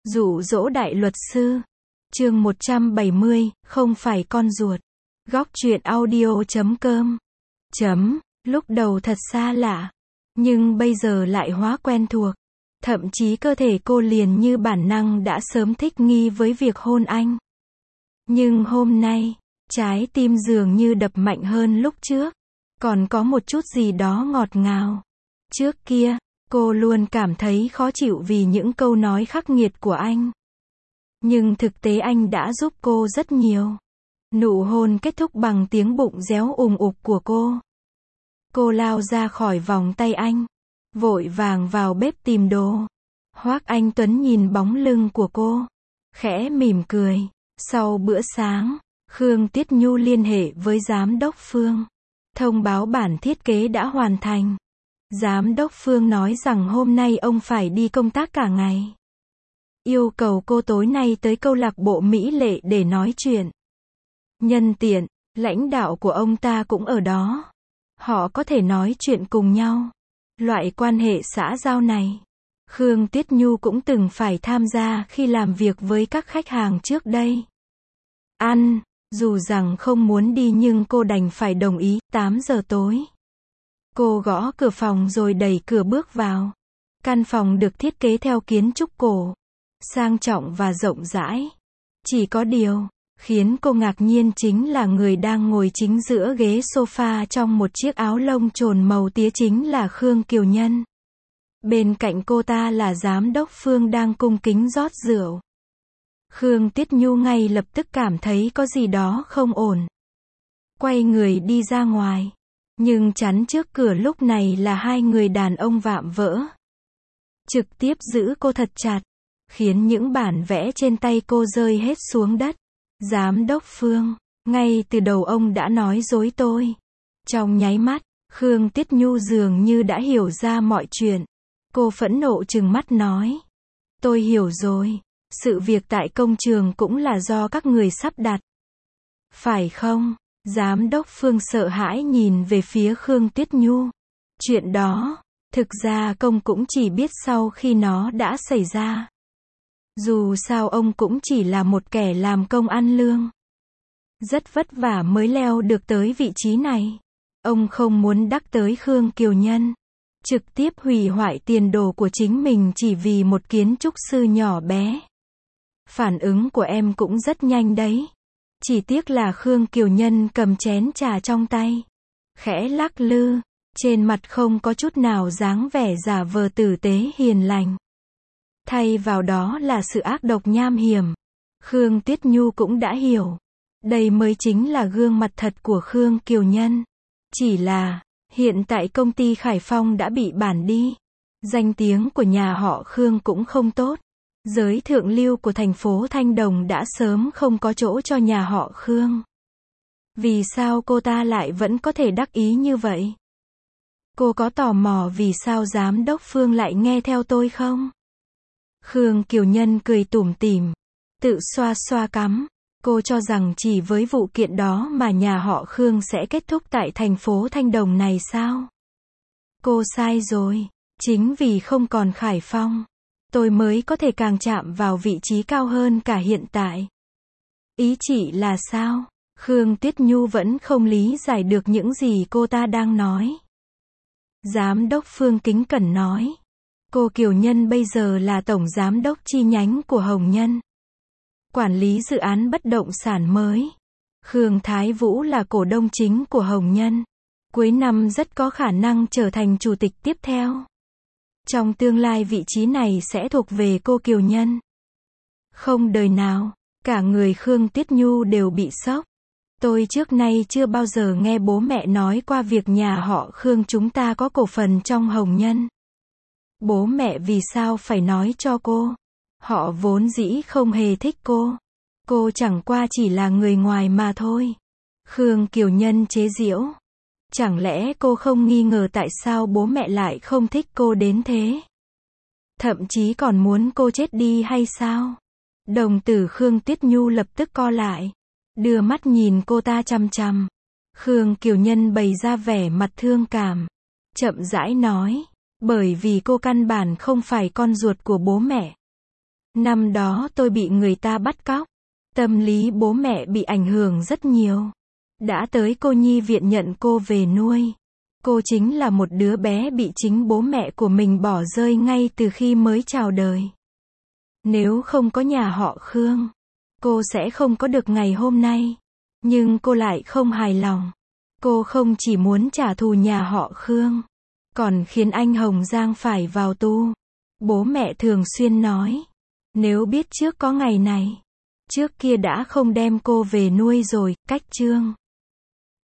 Dụ dỗ đại luật sư. Chương 170, không phải con ruột. Góc truyện audio.com. Lúc đầu thật xa lạ, nhưng bây giờ lại hóa quen thuộc. Thậm chí cơ thể cô liền như bản năng đã sớm thích nghi với việc hôn anh. Nhưng hôm nay, trái tim dường như đập mạnh hơn lúc trước. Còn có một chút gì đó ngọt ngào. Trước kia, cô luôn cảm thấy khó chịu vì những câu nói khắc nghiệt của anh. Nhưng thực tế anh đã giúp cô rất nhiều. Nụ hôn kết thúc bằng tiếng bụng réo ùng ục của cô. Cô lao ra khỏi vòng tay anh, vội vàng vào bếp tìm đồ. Hoác Anh Tuấn nhìn bóng lưng của cô, khẽ mỉm cười. Sau bữa sáng, Khương Tiết Nhu liên hệ với Giám đốc Phương, thông báo bản thiết kế đã hoàn thành. Giám đốc Phương nói rằng hôm nay ông phải đi công tác cả ngày. Yêu cầu cô tối nay tới câu lạc bộ Mỹ Lệ để nói chuyện. Nhân tiện, lãnh đạo của ông ta cũng ở đó. Họ có thể nói chuyện cùng nhau. Loại quan hệ xã giao này, Khương Tiết Nhu cũng từng phải tham gia khi làm việc với các khách hàng trước đây. Dù rằng không muốn đi nhưng cô đành phải đồng ý. 8 giờ tối. Cô gõ cửa phòng rồi đẩy cửa bước vào. Căn phòng được thiết kế theo kiến trúc cổ, sang trọng và rộng rãi. Chỉ có điều, khiến cô ngạc nhiên chính là người đang ngồi chính giữa ghế sofa trong một chiếc áo lông trồn màu tía chính là Khương Kiều Nhân. Bên cạnh cô ta là Giám đốc Phương đang cung kính rót rượu. Khương Tiết Nhu ngay lập tức cảm thấy có gì đó không ổn. Quay người đi ra ngoài. Nhưng chắn trước cửa lúc này là hai người đàn ông vạm vỡ. Trực tiếp giữ cô thật chặt, khiến những bản vẽ trên tay cô rơi hết xuống đất. Giám đốc Phương, ngay từ đầu ông đã nói dối tôi. Trong nháy mắt, Khương Tiết Nhu dường như đã hiểu ra mọi chuyện. Cô phẫn nộ trừng mắt nói. Tôi hiểu rồi, sự việc tại công trường cũng là do các người sắp đặt. Phải không? Giám đốc Phương sợ hãi nhìn về phía Khương Tiết Nhu. Chuyện đó, thực ra công cũng chỉ biết sau khi nó đã xảy ra. Dù sao ông cũng chỉ là một kẻ làm công ăn lương. Rất vất vả mới leo được tới vị trí này. Ông không muốn đắc tới Khương Kiều Nhân. Trực tiếp hủy hoại tiền đồ của chính mình chỉ vì một kiến trúc sư nhỏ bé. Phản ứng của em cũng rất nhanh đấy. Chỉ tiếc là Khương Kiều Nhân cầm chén trà trong tay, khẽ lắc lư, trên mặt không có chút nào dáng vẻ giả vờ tử tế hiền lành. Thay vào đó là sự ác độc nham hiểm. Khương Tiết Nhu cũng đã hiểu. Đây mới chính là gương mặt thật của Khương Kiều Nhân. Chỉ là, hiện tại công ty Khải Phong đã bị bản đi. Danh tiếng của nhà họ Khương cũng không tốt. Giới thượng lưu của thành phố Thanh Đồng đã sớm không có chỗ cho nhà họ Khương. Vì sao cô ta lại vẫn có thể đắc ý như vậy? Cô có tò mò vì sao Giám đốc Phương lại nghe theo tôi không? Khương Kiều Nhân cười tủm tỉm, tự xoa xoa cằm. Cô cho rằng chỉ với vụ kiện đó mà nhà họ Khương sẽ kết thúc tại thành phố Thanh Đồng này sao? Cô sai rồi. Chính vì không còn Khải Phong, tôi mới có thể càng chạm vào vị trí cao hơn cả hiện tại. Ý chị là sao? Khương Tiết Nhu vẫn không lý giải được những gì cô ta đang nói. Giám đốc Phương kính cẩn nói. Cô Kiều Nhân bây giờ là tổng giám đốc chi nhánh của Hồng Nhân. Quản lý dự án bất động sản mới. Khương Thái Vũ là cổ đông chính của Hồng Nhân. Cuối năm rất có khả năng trở thành chủ tịch tiếp theo. Trong tương lai vị trí này sẽ thuộc về cô Kiều Nhân. Không đời nào, cả người Khương Tiết Nhu đều bị sốc. Tôi trước nay chưa bao giờ nghe bố mẹ nói qua việc nhà họ Khương chúng ta có cổ phần trong Hồng Nhân. Bố mẹ vì sao phải nói cho cô? Họ vốn dĩ không hề thích cô. Cô chẳng qua chỉ là người ngoài mà thôi. Khương Kiều Nhân chế giễu. Chẳng lẽ cô không nghi ngờ tại sao bố mẹ lại không thích cô đến thế? Thậm chí còn muốn cô chết đi hay sao? Đồng tử Khương Tiết Nhu lập tức co lại, đưa mắt nhìn cô ta chằm chằm. Khương Kiều Nhân bày ra vẻ mặt thương cảm, chậm rãi nói, bởi vì cô căn bản không phải con ruột của bố mẹ. Năm đó tôi bị người ta bắt cóc. Tâm lý bố mẹ bị ảnh hưởng rất nhiều. Đã tới cô nhi viện nhận cô về nuôi. Cô chính là một đứa bé bị chính bố mẹ của mình bỏ rơi ngay từ khi mới chào đời. Nếu không có nhà họ Khương, cô sẽ không có được ngày hôm nay. Nhưng cô lại không hài lòng. Cô không chỉ muốn trả thù nhà họ Khương, còn khiến anh Hồng Giang phải vào tù. Bố mẹ thường xuyên nói, nếu biết trước có ngày này, trước kia đã không đem cô về nuôi rồi. Cách chương